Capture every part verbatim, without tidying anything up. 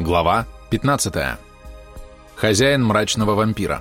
Глава пятнадцатая. Хозяин мрачного вампира.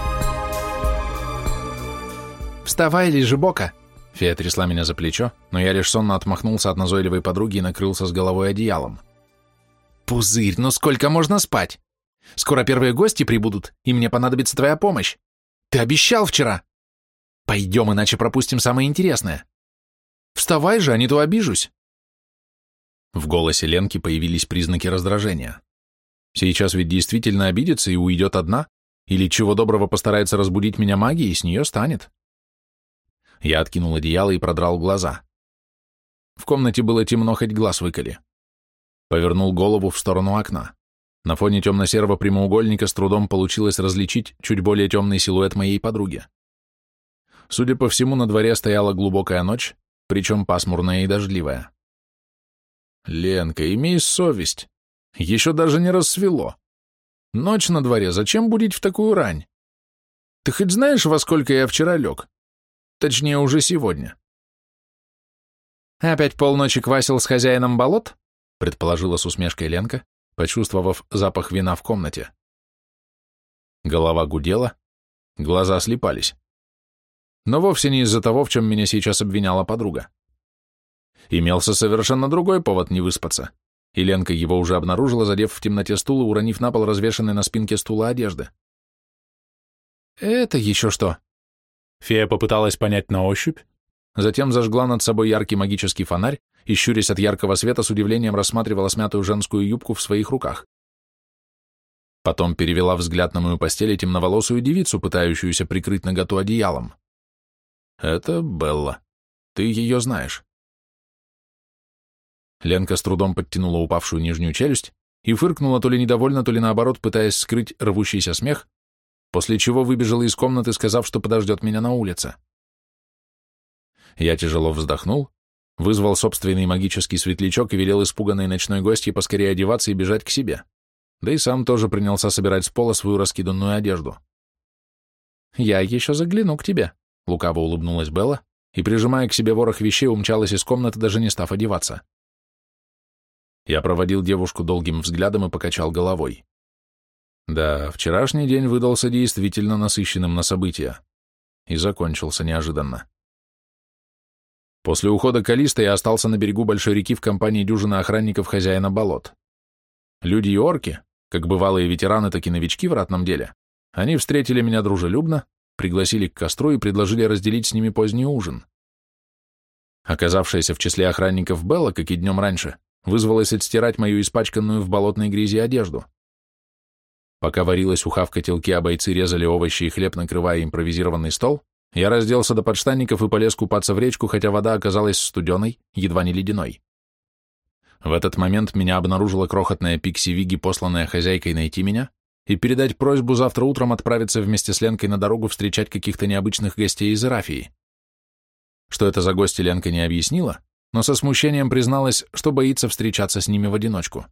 «Вставай, лежебока!» Фея трясла меня за плечо, но я лишь сонно отмахнулся от назойливой подруги и накрылся с головой одеялом. «Пузырь, ну сколько можно спать? Скоро первые гости прибудут, и мне понадобится твоя помощь. Ты обещал вчера. Пойдем, иначе пропустим самое интересное. Вставай же, а не то обижусь». В голосе Ленки появились признаки раздражения. Сейчас ведь действительно обидится и уйдет одна, или чего доброго постарается разбудить меня магией, и с нее станет. Я откинул одеяло и продрал глаза. В комнате было темно, хоть глаз выколи. Повернул голову в сторону окна. На фоне темно-серого прямоугольника с трудом получилось различить чуть более темный силуэт моей подруги. Судя по всему, на дворе стояла глубокая ночь, причем пасмурная и дождливая. «Ленка, имей совесть. Еще даже не рассвело. Ночь на дворе, зачем будить в такую рань? Ты хоть знаешь, во сколько я вчера лег? Точнее, уже сегодня». «Опять полночи квасил с хозяином болот?» предположила с усмешкой Ленка, почувствовав запах вина в комнате. Голова гудела, глаза слипались. Но вовсе не из-за того, в чем меня сейчас обвиняла подруга. Имелся совершенно другой повод не выспаться, и Ленка его уже обнаружила, задев в темноте стул и уронив на пол развешанной на спинке стула одежды. «Это еще что?» Фея попыталась понять на ощупь, затем зажгла над собой яркий магический фонарь и, щурясь от яркого света, с удивлением рассматривала смятую женскую юбку в своих руках. Потом перевела взгляд на мою постель и темноволосую девицу, пытающуюся прикрыть наготу одеялом. «Это Белла. Ты ее знаешь». Ленка с трудом подтянула упавшую нижнюю челюсть и фыркнула то ли недовольно, то ли наоборот, пытаясь скрыть рвущийся смех, после чего выбежала из комнаты, сказав, что подождет меня на улице. Я тяжело вздохнул, вызвал собственный магический светлячок и велел испуганной ночной гостье поскорее одеваться и бежать к себе, да и сам тоже принялся собирать с пола свою раскиданную одежду. «Я еще загляну к тебе», — лукаво улыбнулась Белла и, прижимая к себе ворох вещей, умчалась из комнаты, даже не став одеваться. Я проводил девушку долгим взглядом и покачал головой. Да, вчерашний день выдался действительно насыщенным на события и закончился неожиданно. После ухода Калиста я остался на берегу большой реки в компании дюжины охранников хозяина болот. Люди и орки, как бывалые ветераны, так и новички в ратном деле, они встретили меня дружелюбно, пригласили к костру и предложили разделить с ними поздний ужин. Оказавшаяся в числе охранников Белла, как и днем раньше, вызвалась отстирать мою испачканную в болотной грязи одежду. Пока варилась уха в котелке, а бойцы резали овощи и хлеб, накрывая импровизированный стол, я разделся до подштанников и полез купаться в речку, хотя вода оказалась студеной, едва не ледяной. В этот момент меня обнаружила крохотная пикси-виги, посланная хозяйкой найти меня и передать просьбу завтра утром отправиться вместе с Ленкой на дорогу встречать каких-то необычных гостей из Ирафии. Что это за гости, Ленка не объяснила, но со смущением призналась, что боится встречаться с ними в одиночку.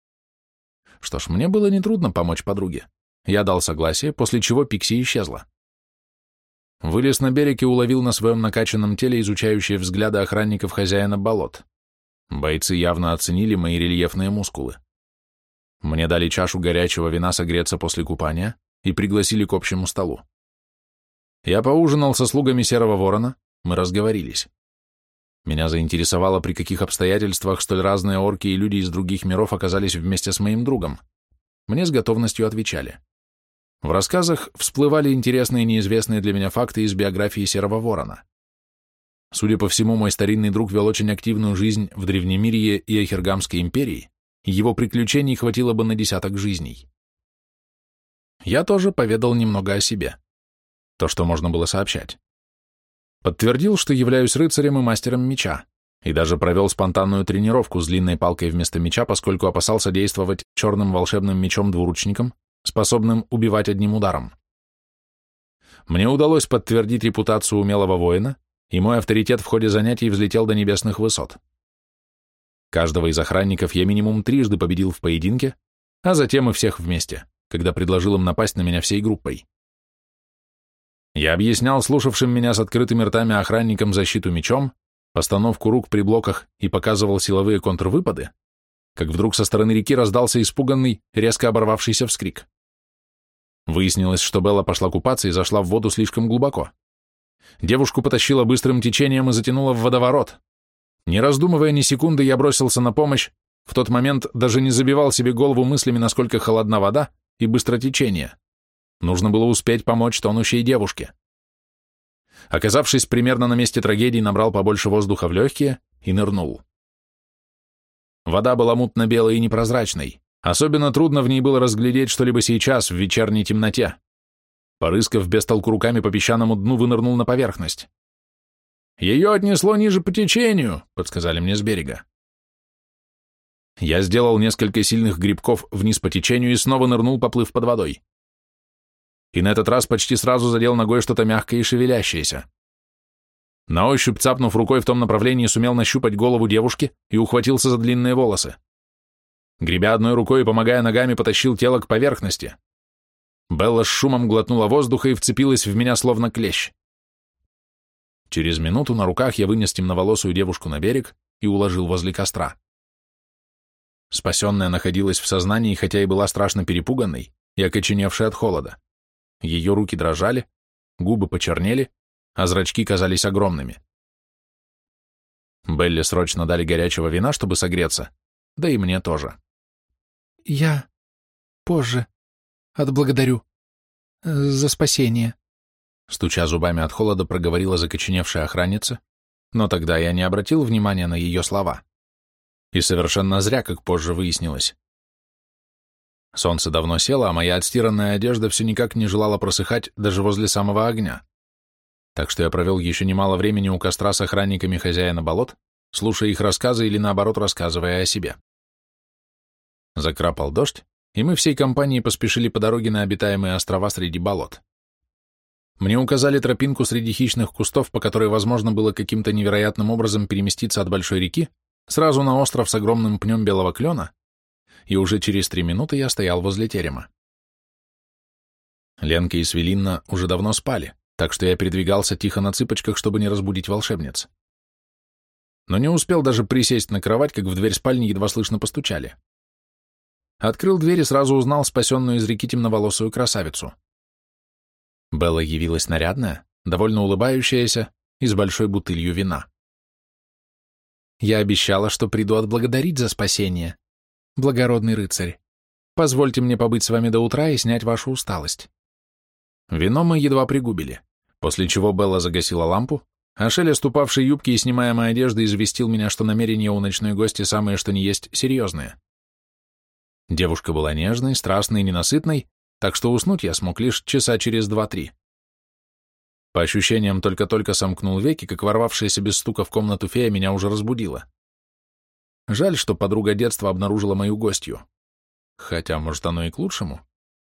Что ж, мне было нетрудно помочь подруге. Я дал согласие, после чего Пикси исчезла. Вылез на берег и уловил на своем накачанном теле изучающие взгляды охранников хозяина болот. Бойцы явно оценили мои рельефные мускулы. Мне дали чашу горячего вина согреться после купания и пригласили к общему столу. Я поужинал со слугами Серого Ворона, мы разговорились. Меня заинтересовало, при каких обстоятельствах столь разные орки и люди из других миров оказались вместе с моим другом. Мне с готовностью отвечали. В рассказах всплывали интересные неизвестные для меня факты из биографии Серого Ворона. Судя по всему, мой старинный друг вел очень активную жизнь в Древнемирье и Эхергамской империи, и его приключений хватило бы на десяток жизней. Я тоже поведал немного о себе. То, что можно было сообщать. Подтвердил, что являюсь рыцарем и мастером меча, и даже провел спонтанную тренировку с длинной палкой вместо меча, поскольку опасался действовать черным волшебным мечом-двуручником, способным убивать одним ударом. Мне удалось подтвердить репутацию умелого воина, и мой авторитет в ходе занятий взлетел до небесных высот. Каждого из охранников я минимум трижды победил в поединке, а затем и всех вместе, когда предложил им напасть на меня всей группой. Я объяснял слушавшим меня с открытыми ртами охранникам защиту мечом, постановку рук при блоках и показывал силовые контрвыпады, как вдруг со стороны реки раздался испуганный, резко оборвавшийся вскрик. Выяснилось, что Белла пошла купаться и зашла в воду слишком глубоко. Девушку потащило быстрым течением и затянуло в водоворот. Не раздумывая ни секунды, я бросился на помощь, в тот момент даже не забивал себе голову мыслями, насколько холодна вода и быстротечение. Нужно было успеть помочь тонущей девушке. Оказавшись примерно на месте трагедии, набрал побольше воздуха в легкие и нырнул. Вода была мутно-белой и непрозрачной. Особенно трудно в ней было разглядеть что-либо сейчас, в вечерней темноте. Порыскав без толку руками по песчаному дну, вынырнул на поверхность. «Ее отнесло ниже по течению», — подсказали мне с берега. Я сделал несколько сильных грибков вниз по течению и снова нырнул, поплыв под водой. И на этот раз почти сразу задел ногой что-то мягкое и шевелящееся. На ощупь, цапнув рукой в том направлении, сумел нащупать голову девушки и ухватился за длинные волосы. Гребя одной рукой и помогая ногами, потащил тело к поверхности. Белла с шумом глотнула воздуха и вцепилась в меня словно клещ. Через минуту на руках я вынес темноволосую девушку на берег и уложил возле костра. Спасенная находилась в сознании, хотя и была страшно перепуганной и окоченевшей от холода. Ее руки дрожали, губы почернели, а зрачки казались огромными. Белле срочно дали горячего вина, чтобы согреться, да и мне тоже. «Я позже отблагодарю за спасение», стуча зубами от холода, проговорила закоченевшая охранница, но тогда я не обратил внимания на ее слова. И совершенно зря, как позже выяснилось. Солнце давно село, а моя отстиранная одежда все никак не желала просыхать даже возле самого огня. Так что я провел еще немало времени у костра с охранниками хозяина болот, слушая их рассказы или, наоборот, рассказывая о себе. Закрапал дождь, и мы всей компанией поспешили по дороге на обитаемые острова среди болот. Мне указали тропинку среди хищных кустов, по которой возможно было каким-то невероятным образом переместиться от большой реки сразу на остров с огромным пнем белого клена, и уже через три минуты я стоял возле терема. Ленка и Свелинна уже давно спали, так что я передвигался тихо на цыпочках, чтобы не разбудить волшебниц. Но не успел даже присесть на кровать, как в дверь спальни едва слышно постучали. Открыл дверь и сразу узнал спасенную из реки темноволосую красавицу. Белла явилась нарядная, довольно улыбающаяся и с большой бутылью вина. «Я обещала, что приду отблагодарить за спасение. Благородный рыцарь, позвольте мне побыть с вами до утра и снять вашу усталость». Вино мы едва пригубили, после чего Белла загасила лампу, а шелест упавшей юбки и снимаемой одежды известил меня, что намерения у ночной гости самые что ни есть серьезные. Девушка была нежной, страстной и ненасытной, так что уснуть я смог лишь часа через два-три. По ощущениям, только-только сомкнул веки, как ворвавшаяся без стука в комнату фея меня уже разбудила. Жаль, что подруга детства обнаружила мою гостью. Хотя, может, оно и к лучшему.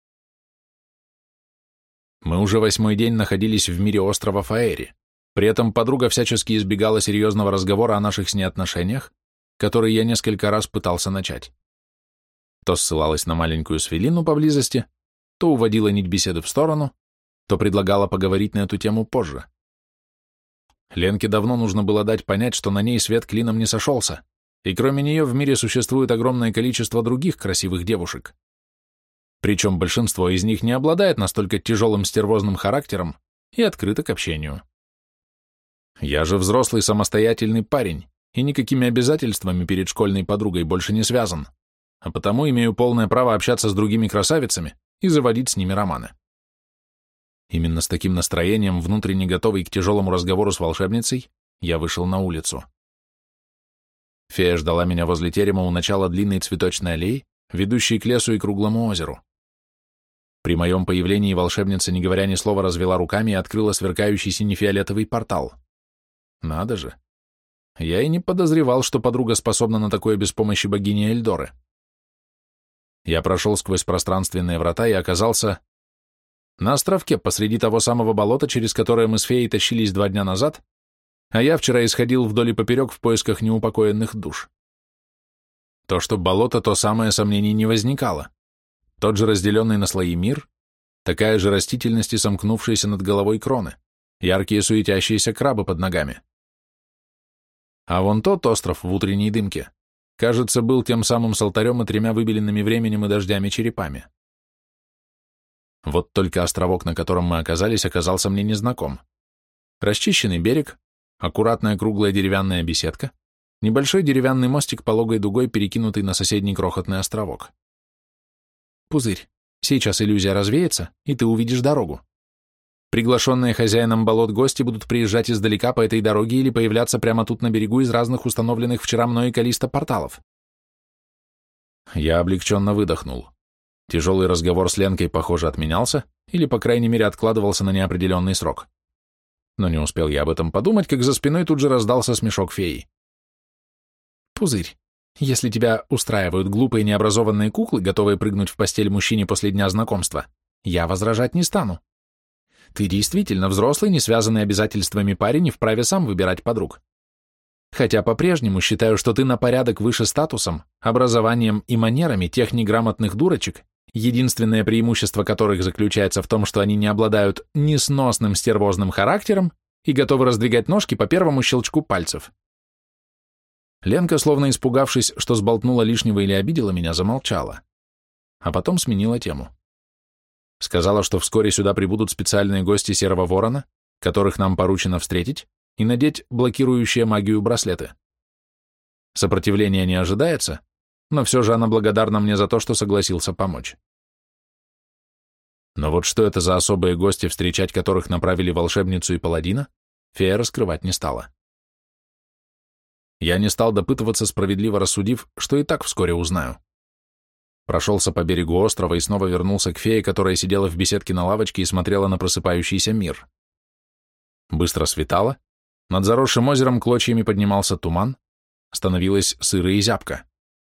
Мы уже восьмой день находились в мире острова Фаэри. При этом подруга всячески избегала серьезного разговора о наших с ней отношениях, который я несколько раз пытался начать. То ссылалась на маленькую Свелину поблизости, то уводила нить беседы в сторону, то предлагала поговорить на эту тему позже. Ленке давно нужно было дать понять, что на ней свет клином не сошелся, и кроме нее в мире существует огромное количество других красивых девушек. Причем большинство из них не обладает настолько тяжелым стервозным характером и открыто к общению. Я же взрослый самостоятельный парень, и никакими обязательствами перед школьной подругой больше не связан, а потому имею полное право общаться с другими красавицами и заводить с ними романы. Именно с таким настроением, внутренне готовый к тяжелому разговору с волшебницей, я вышел на улицу. Фея ждала меня возле терема у начала длинной цветочной аллеи, ведущей к лесу и круглому озеру. При моем появлении волшебница, не говоря ни слова, развела руками и открыла сверкающий сине-фиолетовый портал. Надо же. Я и не подозревал, что подруга способна на такое без помощи богини Эльдоры. Я прошел сквозь пространственные врата и оказался на островке посреди того самого болота, через которое мы с феей тащились два дня назад, а я вчера исходил вдоль и поперек в поисках неупокоенных душ. То, что болото, то самое, сомнений не возникало. Тот же разделенный на слои мир, такая же растительность и сомкнувшиеся над головой кроны, яркие суетящиеся крабы под ногами. А вон тот остров в утренней дымке кажется, был тем самым с алтарем и тремя выбеленными временем и дождями черепами. Вот только островок, на котором мы оказались, оказался мне незнаком. Расчищенный берег, аккуратная круглая деревянная беседка, небольшой деревянный мостик пологой дугой, перекинутый на соседний крохотный островок. Пузырь, сейчас иллюзия развеется, и ты увидишь дорогу. Приглашенные хозяином болот гости будут приезжать издалека по этой дороге или появляться прямо тут на берегу из разных установленных вчера мной Калисто порталов. Я облегченно выдохнул. Тяжелый разговор с Ленкой, похоже, отменялся, или, по крайней мере, откладывался на неопределенный срок. Но не успел я об этом подумать, как за спиной тут же раздался смешок феи. Пузырь, если тебя устраивают глупые необразованные куклы, готовые прыгнуть в постель мужчине после дня знакомства, я возражать не стану. Ты действительно взрослый, не связанный обязательствами парень и вправе сам выбирать подруг. Хотя по-прежнему считаю, что ты на порядок выше статусом, образованием и манерами тех неграмотных дурочек, единственное преимущество которых заключается в том, что они не обладают несносным стервозным характером и готовы раздвигать ножки по первому щелчку пальцев. Ленка, словно испугавшись, что сболтнула лишнего или обидела меня, замолчала, а потом сменила тему. Сказала, что вскоре сюда прибудут специальные гости Серого Ворона, которых нам поручено встретить, и надеть блокирующие магию браслеты. Сопротивления не ожидается, но все же она благодарна мне за то, что согласился помочь. Но вот что это за особые гости, встречать которых направили волшебницу и паладина, фея раскрывать не стала. Я не стал допытываться, справедливо рассудив, что и так вскоре узнаю. Прошелся по берегу острова и снова вернулся к фее, которая сидела в беседке на лавочке и смотрела на просыпающийся мир. Быстро светало, над заросшим озером клочьями поднимался туман, становилось сыро и зябко.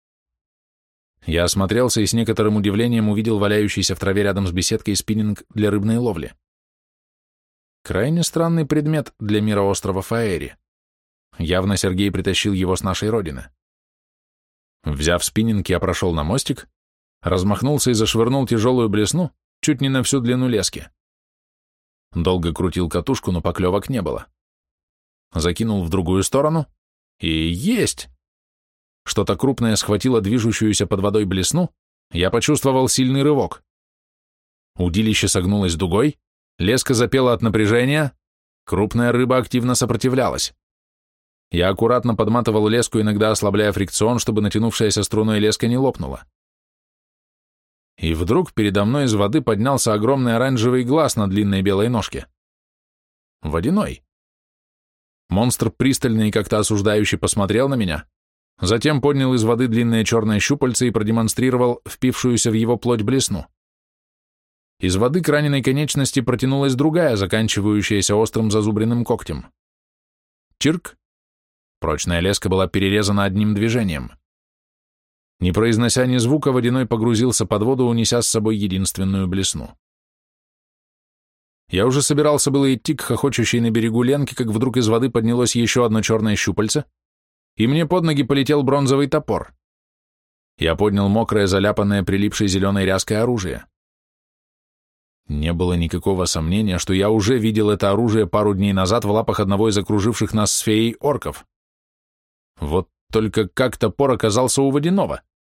Я осмотрелся и с некоторым удивлением увидел валяющийся в траве рядом с беседкой спиннинг для рыбной ловли. Крайне странный предмет для мира острова Фаэри. Явно Сергей притащил его с нашей родины. Взяв спиннинг, я прошел на мостик, размахнулся и зашвырнул тяжелую блесну чуть не на всю длину лески. Долго крутил катушку, но поклевок не было. Закинул в другую сторону, и есть! Что-то крупное схватило движущуюся под водой блесну, я почувствовал сильный рывок. Удилище согнулось дугой, леска запела от напряжения, крупная рыба активно сопротивлялась. Я аккуратно подматывал леску, иногда ослабляя фрикцион, чтобы натянувшаяся струной леска не лопнула. И вдруг передо мной из воды поднялся огромный оранжевый глаз на длинной белой ножке. Водяной. Монстр пристально и как-то осуждающе посмотрел на меня, затем поднял из воды длинное черное щупальце и продемонстрировал впившуюся в его плоть блесну. Из воды к раненой конечности протянулась другая, заканчивающаяся острым зазубренным когтем. Чирк. Прочная леска была перерезана одним движением. Не произнося ни звука, водяной погрузился под воду, унеся с собой единственную блесну. Я уже собирался было идти к хохочущей на берегу Ленке, как вдруг из воды поднялось еще одно черное щупальце, и мне под ноги полетел бронзовый топор. Я поднял мокрое, заляпанное, прилипшей зеленой ряской оружие. Не было никакого сомнения, что я уже видел это оружие пару дней назад в лапах одного из окруживших нас с феей орков. Вот только как топор оказался у водяного.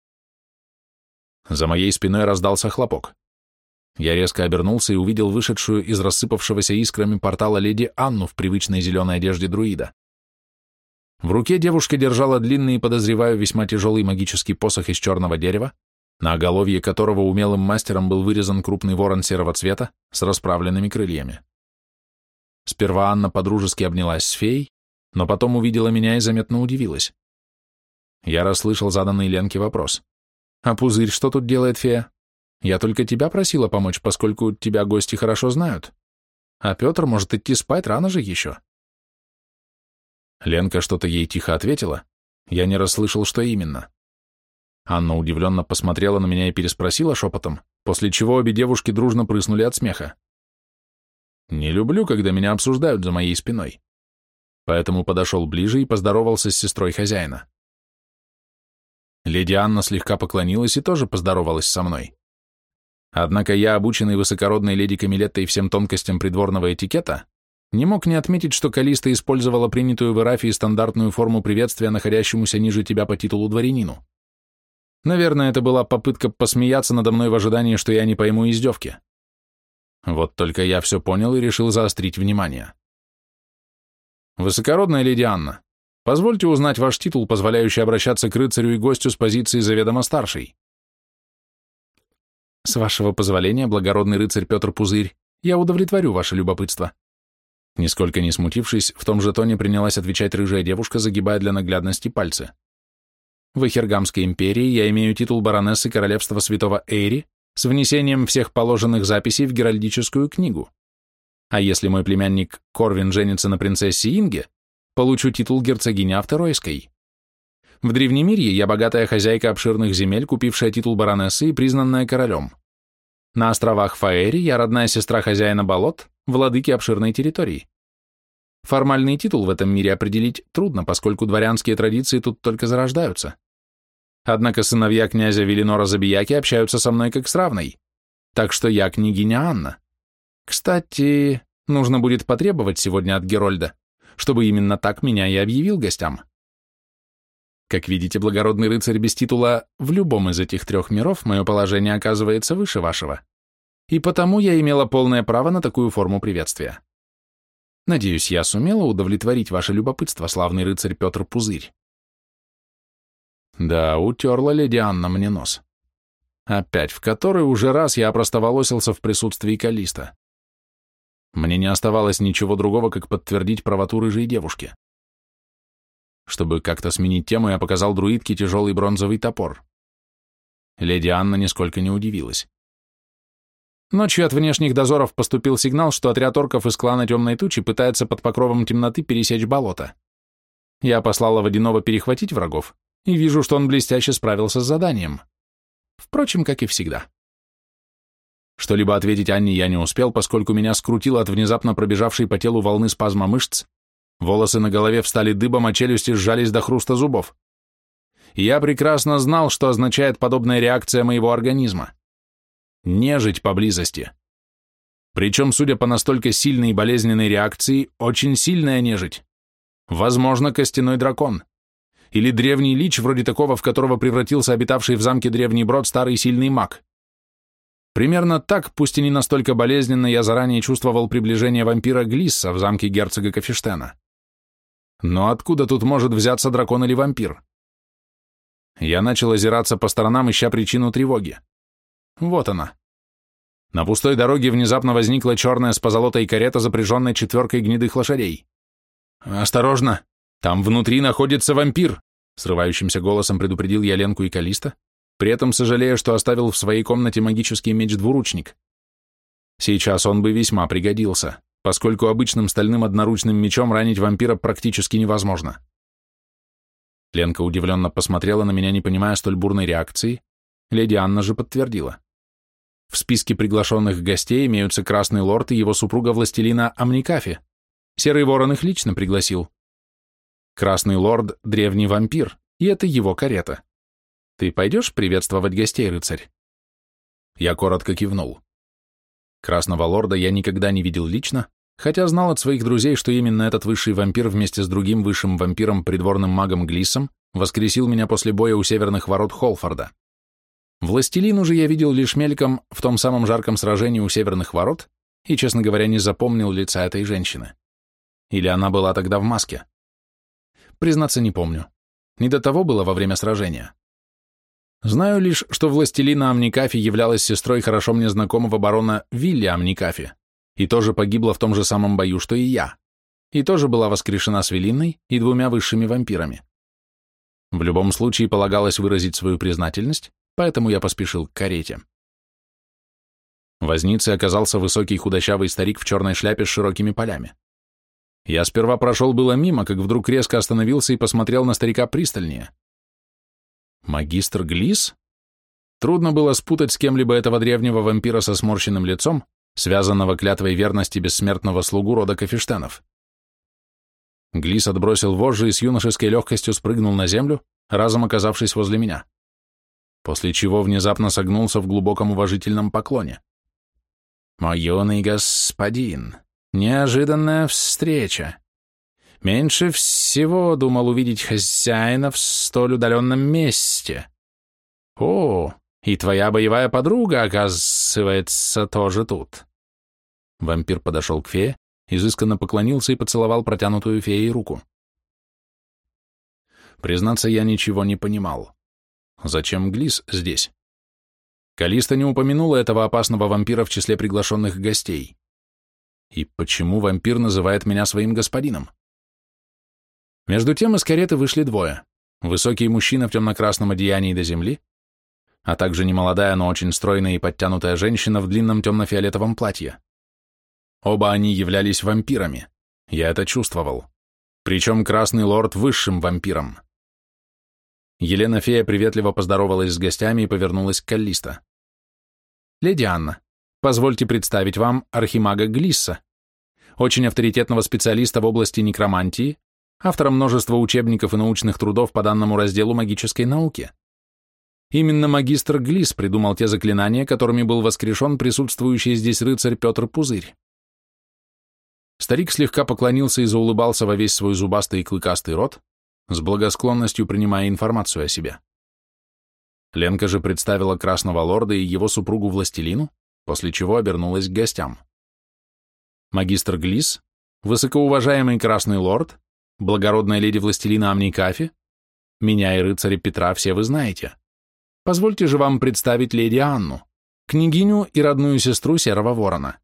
За моей спиной раздался хлопок. Я резко обернулся и увидел вышедшую из рассыпавшегося искрами портала леди Анну в привычной зеленой одежде друида. В руке девушка держала длинный и, подозреваю, весьма тяжелый магический посох из черного дерева, на оголовье которого умелым мастером был вырезан крупный ворон серого цвета с расправленными крыльями. Сперва Анна подружески обнялась с феей, но потом увидела меня и заметно удивилась. Я расслышал заданный Ленке вопрос. «А пузырь что тут делает, фея? Я только тебя просила помочь, поскольку тебя гости хорошо знают. А Петр может идти спать, рано же еще». Ленка что-то ей тихо ответила. Я не расслышал, что именно. Анна удивленно посмотрела на меня и переспросила шепотом, после чего обе девушки дружно прыснули от смеха. Не люблю, когда меня обсуждают за моей спиной. Поэтому подошел ближе и поздоровался с сестрой хозяина. Леди Анна слегка поклонилась и тоже поздоровалась со мной. Однако я, обученный высокородной леди Камилеттой всем тонкостям придворного этикета, не мог не отметить, что Калиста использовала принятую в Эрафии стандартную форму приветствия находящемуся ниже тебя по титулу дворянину. Наверное, это была попытка посмеяться надо мной в ожидании, что я не пойму издевки. Вот только я все понял и решил заострить внимание. Высокородная леди Анна, позвольте узнать ваш титул, позволяющий обращаться к рыцарю и гостю с позиции заведомо старшей. С вашего позволения, благородный рыцарь Петр Пузырь, я удовлетворю ваше любопытство. Нисколько не смутившись, в том же тоне принялась отвечать рыжая девушка, загибая для наглядности пальцы. В Эхергамской империи я имею титул баронессы королевства святого Эйри с внесением всех положенных записей в геральдическую книгу. А если мой племянник Корвин женится на принцессе Инге, получу титул герцогини Автеройской. В Древнемирье я богатая хозяйка обширных земель, купившая титул баронессы и признанная королем. На островах Фаэри я родная сестра хозяина болот, владыки обширной территории. Формальный титул в этом мире определить трудно, поскольку дворянские традиции тут только зарождаются. Однако сыновья князя Велинора Забияки общаются со мной как с равной, так что я княгиня Анна. Кстати, нужно будет потребовать сегодня от Герольда, чтобы именно так меня и объявил гостям. Как видите, благородный рыцарь без титула, в любом из этих трех миров мое положение оказывается выше вашего, и потому я имела полное право на такую форму приветствия. Надеюсь, я сумела удовлетворить ваше любопытство, славный рыцарь Петр Пузырь. Да, утерла леди Анна мне нос. Опять в который уже раз я опростоволосился в присутствии Калиста. Мне не оставалось ничего другого, как подтвердить правоту рыжей девушки. Чтобы как-то сменить тему, я показал друидке тяжелый бронзовый топор. Леди Анна нисколько не удивилась. Ночью от внешних дозоров поступил сигнал, что отряд орков из клана Темной Тучи пытается под покровом темноты пересечь болото. Я послала Водяного перехватить врагов, и вижу, что он блестяще справился с заданием. Впрочем, как и всегда. Что-либо ответить Анне я не успел, поскольку меня скрутило от внезапно пробежавшей по телу волны спазма мышц, волосы на голове встали дыбом, а челюсти сжались до хруста зубов. И я прекрасно знал, что означает подобная реакция моего организма. Нежить поблизости. Причем, судя по настолько сильной и болезненной реакции, очень сильная нежить. Возможно, костяной дракон. Или древний лич, вроде такого, в которого превратился обитавший в замке Древний Брод старый сильный маг. Примерно так, пусть и не настолько болезненно, я заранее чувствовал приближение вампира Глисса в замке герцога Кафештена. Но откуда тут может взяться дракон или вампир? Я начал озираться по сторонам, ища причину тревоги. Вот она. На пустой дороге внезапно возникла черная с позолотой карета, запряженная четверкой гнедых лошадей. «Осторожно! Там внутри находится вампир!» Срывающимся голосом предупредил я Ленку и Калиста, при этом сожалея, что оставил в своей комнате магический меч-двуручник. Сейчас он бы весьма пригодился, поскольку обычным стальным одноручным мечом ранить вампира практически невозможно. Ленка удивленно посмотрела на меня, не понимая столь бурной реакции, леди Анна же подтвердила. В списке приглашенных гостей имеются Красный Лорд и его супруга Властелина Амникафи. Серый Ворон их лично пригласил. Красный Лорд — древний вампир, и это его карета. Ты пойдешь приветствовать гостей, рыцарь? Я коротко кивнул. Красного Лорда я никогда не видел лично, хотя знал от своих друзей, что именно этот высший вампир вместе с другим высшим вампиром, придворным магом Глиссом, воскресил меня после боя у северных ворот Холфорда. Властелину же я видел лишь мельком в том самом жарком сражении у северных ворот и, честно говоря, не запомнил лица этой женщины. Или она была тогда в маске? Признаться, не помню. Не до того было во время сражения. Знаю лишь, что властелина Амникафи являлась сестрой хорошо мне знакомого барона Вилли Амникафи и тоже погибла в том же самом бою, что и я, и тоже была воскрешена с Велинной и двумя высшими вампирами. В любом случае полагалось выразить свою признательность, поэтому я поспешил к карете. Возницей оказался высокий худощавый старик в черной шляпе с широкими полями. Я сперва прошел было мимо, как вдруг резко остановился и посмотрел на старика пристальнее. Магистр Глисс? Трудно было спутать с кем-либо этого древнего вампира со сморщенным лицом, связанного клятвой верности бессмертного слугу рода Кафештенов. Глисс отбросил вожжи и с юношеской легкостью спрыгнул на землю, разом оказавшись возле меня, после чего внезапно согнулся в глубоком уважительном поклоне. «Мой юный господин, Неожиданная встреча. Меньше всего думал увидеть хозяина в столь удаленном месте. О, и твоя боевая подруга, оказывается, тоже тут. Вампир подошел к фее, изысканно поклонился и поцеловал протянутую феей руку. Признаться, я ничего не понимал. Зачем Глис здесь? Калиста не упомянула этого опасного вампира в числе приглашенных гостей. И почему вампир называет меня своим господином? Между тем из кареты вышли двое. Высокий мужчина в темно-красном одеянии до земли, а также немолодая, но очень стройная и подтянутая женщина в длинном темно-фиолетовом платье. Оба они являлись вампирами. Я это чувствовал. Причем Красный Лорд высшим вампиром. Елена Фея приветливо поздоровалась с гостями и повернулась к Каллисто. «Леди Анна, позвольте представить вам архимага Глисса, очень авторитетного специалиста в области некромантии, автора множества учебников и научных трудов по данному разделу магической науки. Именно магистр Глисс придумал те заклинания, которыми был воскрешен присутствующий здесь рыцарь Петр Пузырь». Старик слегка поклонился и заулыбался во весь свой зубастый и клыкастый рот, с благосклонностью принимая информацию о себе. Ленка же представила Красного Лорда и его супругу Властелину, после чего обернулась к гостям. Магистр Глисс, высокоуважаемый Красный Лорд, благородная леди Властелина Амникафи, меня и рыцаря Петра все вы знаете. Позвольте же вам представить леди Анну, княгиню и родную сестру Серого Ворона.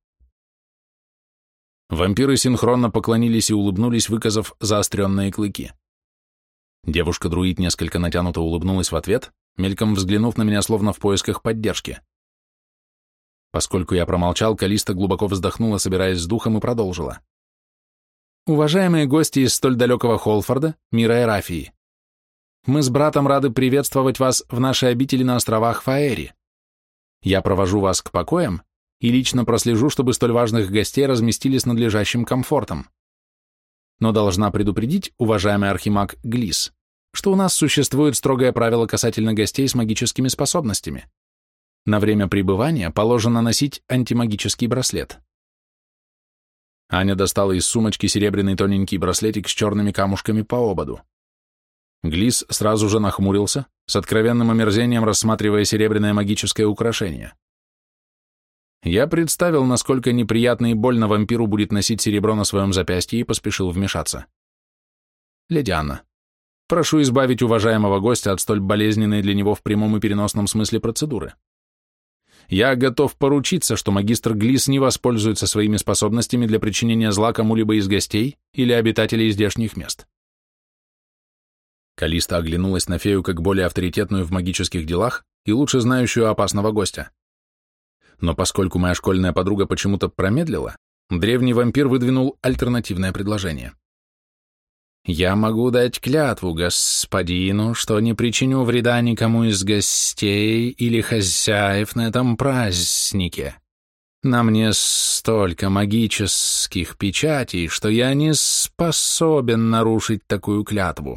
Вампиры синхронно поклонились и улыбнулись, выказав заостренные клыки. Девушка-друид несколько натянуто улыбнулась в ответ, мельком взглянув на меня словно в поисках поддержки. Поскольку я промолчал, Калиста глубоко вздохнула, собираясь с духом, и продолжила. «Уважаемые гости из столь далекого Холфорда, мира Эрафии, мы с братом рады приветствовать вас в нашей обители на островах Фаэри. Я провожу вас к покоям и лично прослежу, чтобы столь важных гостей разместили с надлежащим комфортом. Но должна предупредить, уважаемый архимаг Глисс, что у нас существует строгое правило касательно гостей с магическими способностями. На время пребывания положено носить антимагический браслет». Аня достала из сумочки серебряный тоненький браслетик с черными камушками по ободу. Глисс сразу же нахмурился, с откровенным омерзением рассматривая серебряное магическое украшение. Я представил, насколько неприятно и больно вампиру будет носить серебро на своем запястье, и поспешил вмешаться. «Леди Анна, прошу избавить уважаемого гостя от столь болезненной для него в прямом и переносном смысле процедуры. Я готов поручиться, что магистр Глисс не воспользуется своими способностями для причинения зла кому-либо из гостей или обитателей здешних мест». Калиста оглянулась на фею как более авторитетную в магических делах и лучше знающую опасного гостя. Но поскольку моя школьная подруга почему-то промедлила, древний вампир выдвинул альтернативное предложение. «Я могу дать клятву господину, что не причиню вреда никому из гостей или хозяев на этом празднике. На мне столько магических печатей, что я не способен нарушить такую клятву».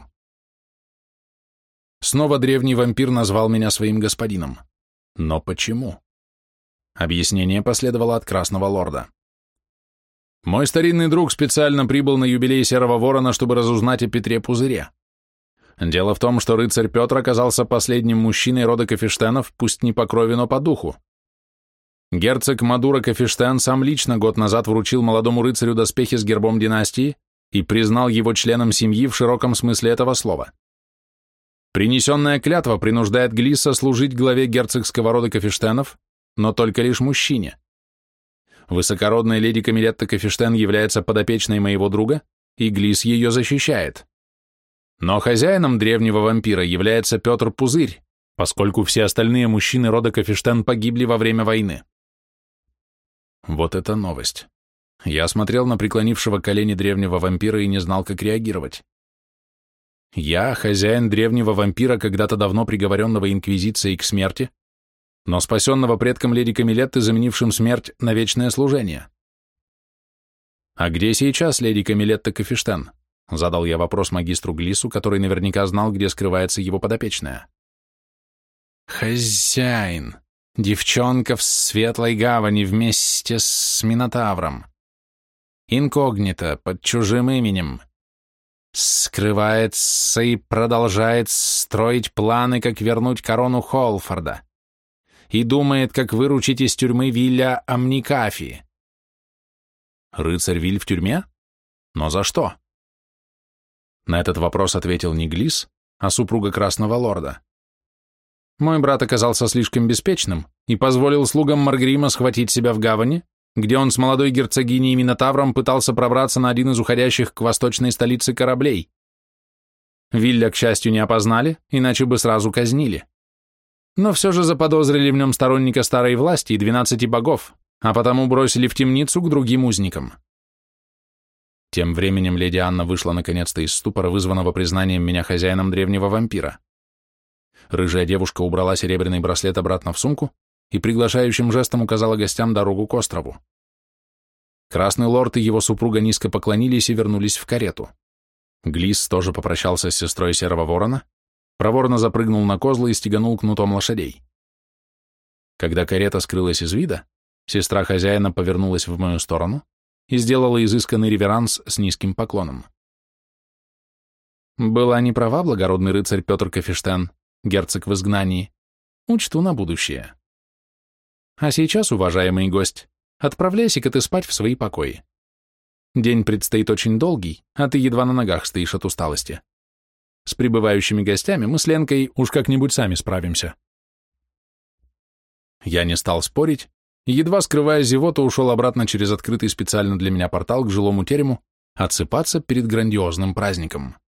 Снова древний вампир назвал меня своим господином. Но почему? Объяснение последовало от Красного Лорда. «Мой старинный друг специально прибыл на юбилей Серого Ворона, чтобы разузнать о Петре Пузыре. Дело в том, что рыцарь Петр оказался последним мужчиной рода Кафештенов, пусть не по крови, но по духу. Герцог Мадуро Кафештен сам лично год назад вручил молодому рыцарю доспехи с гербом династии и признал его членом семьи в широком смысле этого слова. Принесенная клятва принуждает Глисса служить главе герцогского рода Кафештенов, но только лишь мужчине. Высокородная леди Камилетта Кафештен является подопечной моего друга, и Глисс ее защищает. Но хозяином древнего вампира является Петр Пузырь, поскольку все остальные мужчины рода Кафештен погибли во время войны». Вот это новость. Я смотрел на преклонившего колени древнего вампира и не знал, как реагировать. Я, хозяин древнего вампира, когда-то давно приговоренного Инквизицией к смерти, но спасенного предком леди Камилетты, заменившим смерть на вечное служение. «А где сейчас леди Камилетта Кафештен?» — задал я вопрос магистру Глиссу, который наверняка знал, где скрывается его подопечная. «Хозяин, девчонка в Светлой Гавани вместе с Минотавром. инкогнито, под чужим именем. Скрывается и продолжает строить планы, как вернуть корону Холфорда. И думает, как выручить из тюрьмы Вилля Амникафи. Рыцарь Виль в тюрьме? Но за что? На этот вопрос ответил не Глис, а супруга Красного Лорда. Мой брат оказался слишком беспечным и позволил слугам Маргрима схватить себя в гавани, где он с молодой герцогиней Минотавром пытался пробраться на один из уходящих к восточной столице кораблей. Вилля, к счастью, не опознали, иначе бы сразу казнили. Но все же заподозрили в нем сторонника старой власти и двенадцати богов, а потому бросили в темницу к другим узникам. Тем временем леди Анна вышла наконец-то из ступора, вызванного признанием меня хозяином древнего вампира. Рыжая девушка убрала серебряный браслет обратно в сумку и приглашающим жестом указала гостям дорогу к острову. Красный лорд и его супруга низко поклонились и вернулись в карету. Глис тоже попрощался с сестрой Серого Ворона, проворно запрыгнул на козлы и стеганул кнутом лошадей. Когда карета скрылась из вида, сестра хозяина повернулась в мою сторону и сделала изысканный реверанс с низким поклоном. «Была не права, благородный рыцарь Петр Кафештен, герцог в изгнании. Учту на будущее. А сейчас, уважаемый гость, отправляйся-ка ты спать в свои покои. День предстоит очень долгий, а ты едва на ногах стоишь от усталости. С прибывающими гостями мы с Ленкой уж как-нибудь сами справимся». Я не стал спорить, и, едва скрывая зевоту, ушел обратно через открытый специально для меня портал к жилому терему отсыпаться перед грандиозным праздником.